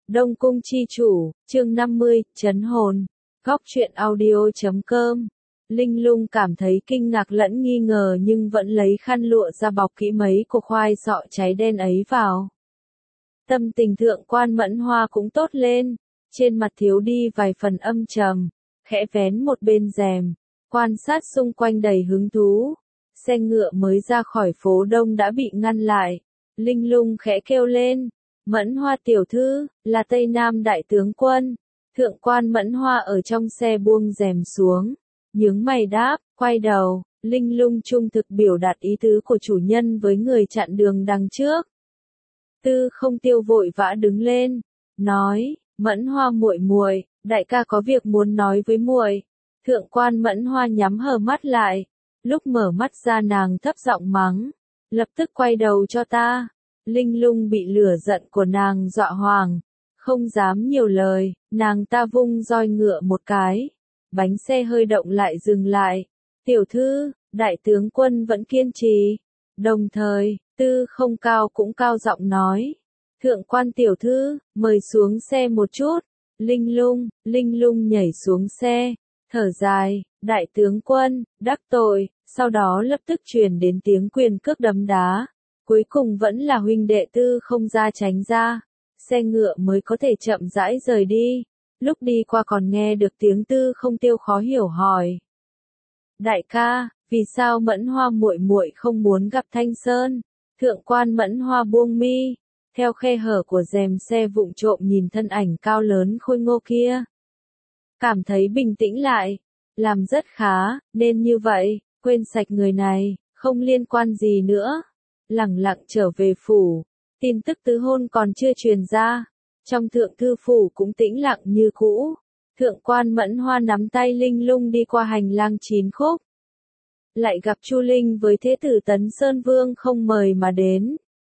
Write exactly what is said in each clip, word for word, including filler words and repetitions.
Đông Cung chi chủ, chương năm mươi, trấn hồn. Góc truyện audio chấm com. Linh Lung cảm thấy kinh ngạc lẫn nghi ngờ nhưng vẫn lấy khăn lụa ra bọc kỹ mấy cục khoai sọ cháy đen ấy vào. Tâm tình thượng quan Mẫn Hoa cũng tốt lên, trên mặt thiếu đi vài phần âm trầm, khẽ vén một bên rèm, quan sát xung quanh đầy hứng thú. Xe ngựa mới ra khỏi phố Đông đã bị ngăn lại, Linh Lung khẽ kêu lên. Mẫn Hoa tiểu thư, là Tây Nam đại tướng quân. Thượng quan Mẫn Hoa ở trong xe buông rèm xuống, nhướng mày đáp, quay đầu, Linh Lung trung thực biểu đạt ý tứ của chủ nhân với người chặn đường đằng trước. Tư Không Tiêu vội vã đứng lên, nói, Mẫn Hoa muội muội, đại ca có việc muốn nói với muội. Thượng quan Mẫn Hoa nhắm hờ mắt lại, lúc mở mắt ra nàng thấp giọng mắng, lập tức quay đầu cho ta. Linh Lung bị lửa giận của nàng dọa hoàng, không dám nhiều lời, nàng ta vung roi ngựa một cái, bánh xe hơi động lại dừng lại. Tiểu thư, đại tướng quân vẫn kiên trì. Đồng thời, Tư Không Cao cũng cao giọng nói, thượng quan tiểu thư, mời xuống xe một chút. Linh Lung, Linh Lung nhảy xuống xe, thở dài, đại tướng quân, đắc tội, sau đó lập tức truyền đến tiếng quyền cước đấm đá. Cuối cùng vẫn là huynh đệ Tư Không ra tránh ra, xe ngựa mới có thể chậm rãi rời đi. Lúc đi qua còn nghe được tiếng Tư Không Tiêu khó hiểu hỏi. Đại ca, vì sao Mẫn Hoa muội muội không muốn gặp Thanh Sơn? Thượng quan Mẫn Hoa buông mi, theo khe hở của rèm xe vụng trộm nhìn thân ảnh cao lớn khôi ngô kia. Cảm thấy bình tĩnh lại, làm rất khá, nên như vậy, quên sạch người này, không liên quan gì nữa. Lẳng lặng trở về phủ, tin tức tứ hôn còn chưa truyền ra, trong thượng thư phủ cũng tĩnh lặng như cũ. Thượng quan Mẫn Hoa nắm tay Linh Lung đi qua hành lang chín khúc, lại gặp Chu Linh với thế tử Tấn Sơn Vương không mời mà đến.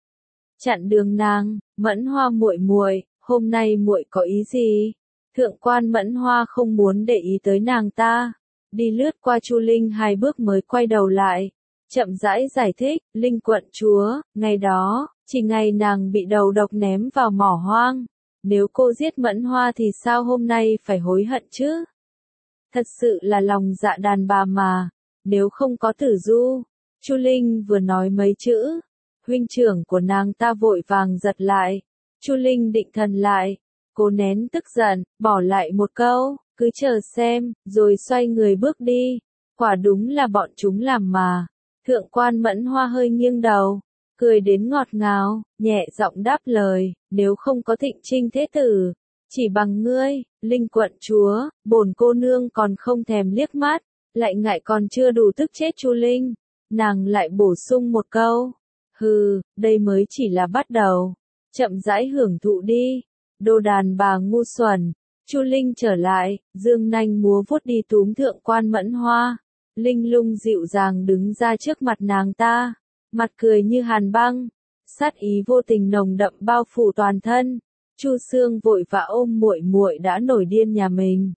Chặn đường nàng, Mẫn Hoa muội muội, hôm nay muội có ý gì? Thượng quan Mẫn Hoa không muốn để ý tới nàng ta, đi lướt qua Chu Linh hai bước mới quay đầu lại. Chậm rãi giải thích, Linh quận chúa, ngày đó, chỉ ngày nàng bị đầu độc ném vào mỏ hoang. Nếu cô giết Mẫn Hoa thì sao hôm nay phải hối hận chứ? Thật sự là lòng dạ đàn bà mà, nếu không có Tử Du. Chu Linh vừa nói mấy chữ, huynh trưởng của nàng ta vội vàng giật lại. Chu Linh định thần lại, cố nén tức giận, bỏ lại một câu, cứ chờ xem, rồi xoay người bước đi. Quả đúng là bọn chúng làm mà. Thượng quan Mẫn Hoa hơi nghiêng đầu, cười đến ngọt ngào, nhẹ giọng đáp lời, nếu không có Thịnh Trinh thế tử, chỉ bằng ngươi, Linh quận chúa, bổn cô nương còn không thèm liếc mắt, lại ngại còn chưa đủ tức chết Chu Linh. Nàng lại bổ sung một câu, hừ, đây mới chỉ là bắt đầu, chậm rãi hưởng thụ đi, đồ đàn bà ngu xuẩn. Chu Linh trở lại, dương nanh múa vuốt đi túm thượng quan Mẫn Hoa. Linh Lung dịu dàng đứng ra trước mặt nàng ta, mặt cười như hàn băng, sát ý vô tình nồng đậm bao phủ toàn thân. Chu Sương vội vã ôm muội muội đã nổi điên nhà mình,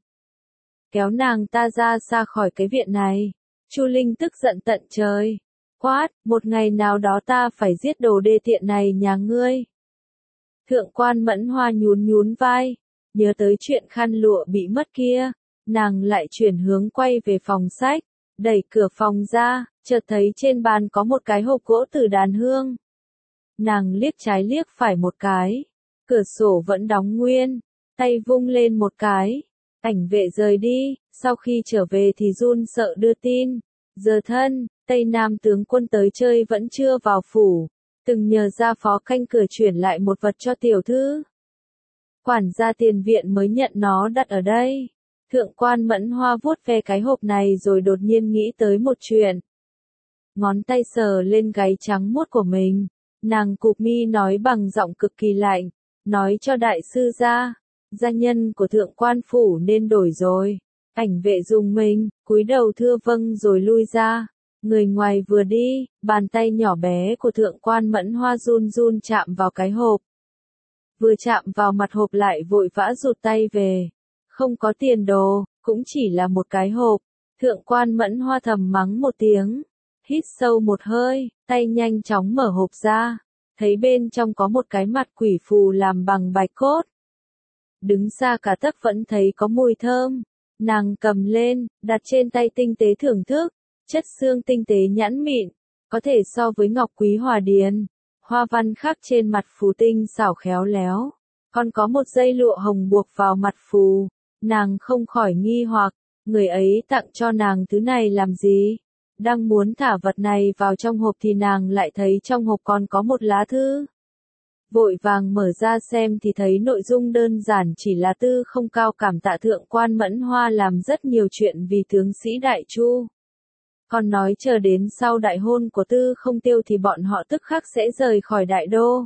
kéo nàng ta ra xa khỏi cái viện này. Chu Linh tức giận tận trời, quát, một ngày nào đó ta phải giết đồ đê tiện này nhà ngươi. Thượng quan Mẫn Hoa nhún nhún vai, nhớ tới chuyện khăn lụa bị mất kia, nàng lại chuyển hướng quay về phòng sách. Đẩy cửa phòng ra, chợt thấy trên bàn có một cái hộp gỗ từ đàn hương. Nàng liếc trái liếc phải một cái, cửa sổ vẫn đóng nguyên, tay vung lên một cái, Ảnh Vệ rời đi, sau khi trở về thì run sợ đưa tin. Giờ thân, Tây Nam tướng quân tới chơi vẫn chưa vào phủ, từng nhờ gia phó canh cửa chuyển lại một vật cho tiểu thư. Quản gia tiền viện mới nhận nó đặt ở đây. Thượng quan Mẫn Hoa vuốt ve cái hộp này rồi đột nhiên nghĩ tới một chuyện. Ngón tay sờ lên gáy trắng muốt của mình, nàng cụp mi nói bằng giọng cực kỳ lạnh, nói cho đại sư ra, gia nhân của thượng quan phủ nên đổi rồi. Ảnh Vệ dùng mình, cúi đầu thưa vâng rồi lui ra. Người ngoài vừa đi, bàn tay nhỏ bé của thượng quan Mẫn Hoa run run chạm vào cái hộp. Vừa chạm vào mặt hộp lại vội vã rụt tay về. Không có tiền đồ, cũng chỉ là một cái hộp. Thượng quan Mẫn Hoa thầm mắng một tiếng, hít sâu một hơi, tay nhanh chóng mở hộp ra, thấy bên trong có một cái mặt quỷ phù làm bằng bạch cốt. đứng xa cả tấc vẫn thấy có mùi thơm. Nàng cầm lên, đặt trên tay tinh tế thưởng thức, chất xương tinh tế nhẵn mịn, có thể so với ngọc quý hòa điền. Hoa văn khắc trên mặt phù tinh xảo khéo léo, còn có một dây lụa hồng buộc vào mặt phù. Nàng không khỏi nghi hoặc, người ấy tặng cho nàng thứ này làm gì? Đang muốn thả vật này vào trong hộp thì nàng lại thấy trong hộp còn có một lá thư. Vội vàng mở ra xem thì thấy nội dung đơn giản chỉ là Tư Không Cao cảm tạ Thượng quan Mẫn Hoa làm rất nhiều chuyện vì tướng sĩ Đại Chu. Còn nói chờ đến sau đại hôn của Tư Không Tiêu thì bọn họ tức khắc sẽ rời khỏi đại đô.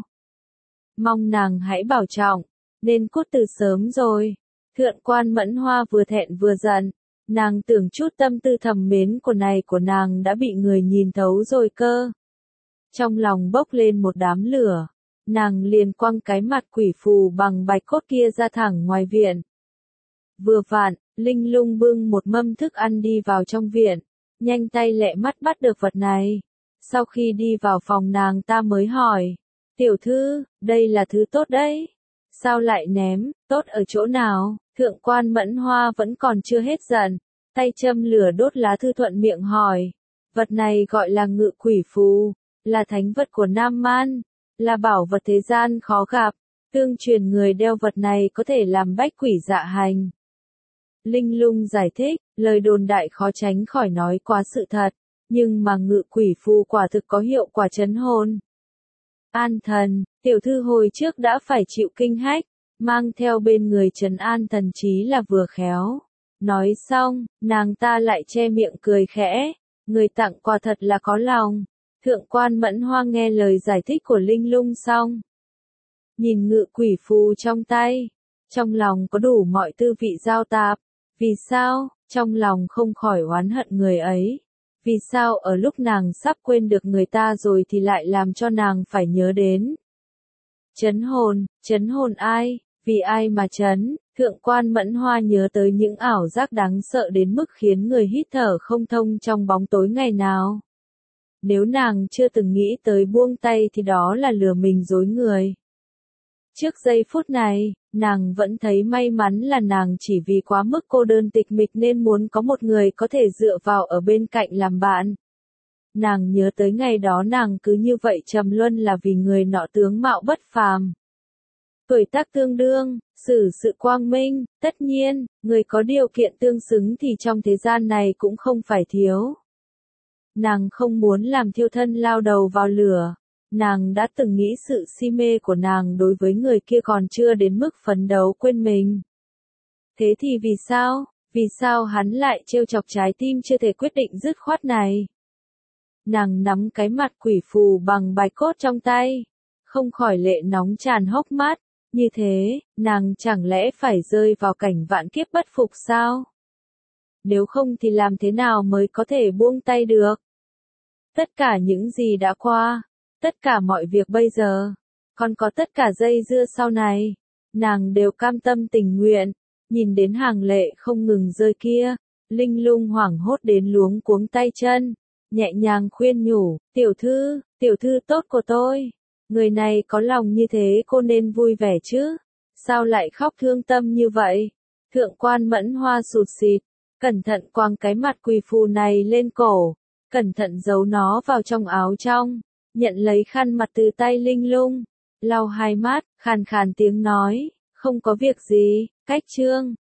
Mong nàng hãy bảo trọng, nên cút từ sớm rồi. Thượng quan Mẫn Hoa vừa thẹn vừa giận, nàng tưởng chút tâm tư thầm mến của này của nàng đã bị người nhìn thấu rồi cơ. Trong lòng bốc lên một đám lửa, nàng liền quăng cái mặt quỷ phù bằng bạch cốt kia ra thẳng ngoài viện. Vừa vặn, Linh Lung bưng một mâm thức ăn đi vào trong viện, nhanh tay lẹ mắt bắt được vật này. Sau khi đi vào phòng nàng ta mới hỏi, tiểu thư, đây là thứ tốt đấy. Sao lại ném, tốt ở chỗ nào? Thượng quan Mẫn Hoa vẫn còn chưa hết giận, tay châm lửa đốt lá thư thuận miệng hỏi. Vật này gọi là ngự quỷ phù, là thánh vật của Nam Man, là bảo vật thế gian khó gặp, tương truyền người đeo vật này có thể làm bách quỷ dạ hành. Linh Lung giải thích, lời đồn đại khó tránh khỏi nói quá sự thật, nhưng mà ngự quỷ phù quả thực có hiệu quả trấn hồn. An thần, tiểu thư hồi trước đã phải chịu kinh hách, mang theo bên người trấn an thần chí là vừa khéo. Nói xong, nàng ta lại che miệng cười khẽ, người tặng quà thật là có lòng. Thượng quan Mẫn Hoa nghe lời giải thích của Linh Lung xong, nhìn ngự quỷ phù trong tay, trong lòng có đủ mọi tư vị giao tạp. Vì sao? Trong lòng không khỏi oán hận người ấy. Vì sao ở lúc nàng sắp quên được người ta rồi thì lại làm cho nàng phải nhớ đến? Trấn hồn, trấn hồn ai? Vì ai mà trấn? Thượng quan Mẫn Hoa nhớ tới những ảo giác đáng sợ đến mức khiến người hít thở không thông trong bóng tối ngày nào. Nếu nàng chưa từng nghĩ tới buông tay thì đó là lừa mình dối người. Trước giây phút này, nàng vẫn thấy may mắn là nàng chỉ vì quá mức cô đơn tịch mịch nên muốn có một người có thể dựa vào ở bên cạnh làm bạn. Nàng nhớ tới ngày đó nàng cứ như vậy trầm luân là vì người nọ tướng mạo bất phàm. Tuổi tác tương đương, xử sự quang minh, tất nhiên, người có điều kiện tương xứng thì trong thế gian này cũng không phải thiếu. Nàng không muốn làm thiêu thân lao đầu vào lửa. Nàng đã từng nghĩ sự si mê của nàng đối với người kia còn chưa đến mức phấn đấu quên mình. Thế thì vì sao, vì sao hắn lại trêu chọc trái tim chưa thể quyết định dứt khoát này? Nàng nắm cái mặt quỷ phù bằng bạch cốt trong tay, không khỏi lệ nóng tràn hốc mắt, như thế, nàng chẳng lẽ phải rơi vào cảnh vạn kiếp bất phục sao? Nếu không thì làm thế nào mới có thể buông tay được? Tất cả những gì đã qua, tất cả mọi việc bây giờ, còn có tất cả dây dưa sau này, nàng đều cam tâm tình nguyện. Nhìn đến hàng lệ không ngừng rơi kia, Linh Lung hoảng hốt đến luống cuống tay chân, nhẹ nhàng khuyên nhủ, tiểu thư, tiểu thư tốt của tôi, người này có lòng như thế cô nên vui vẻ chứ, sao lại khóc thương tâm như vậy? Thượng quan Mẫn Hoa sụt sịt, cẩn thận quàng cái mặt quỷ phù này lên cổ, cẩn thận giấu nó vào trong áo trong, nhận lấy khăn mặt từ tay Linh Lung, lau hai mắt, khàn khàn tiếng nói, không có việc gì, cách trương.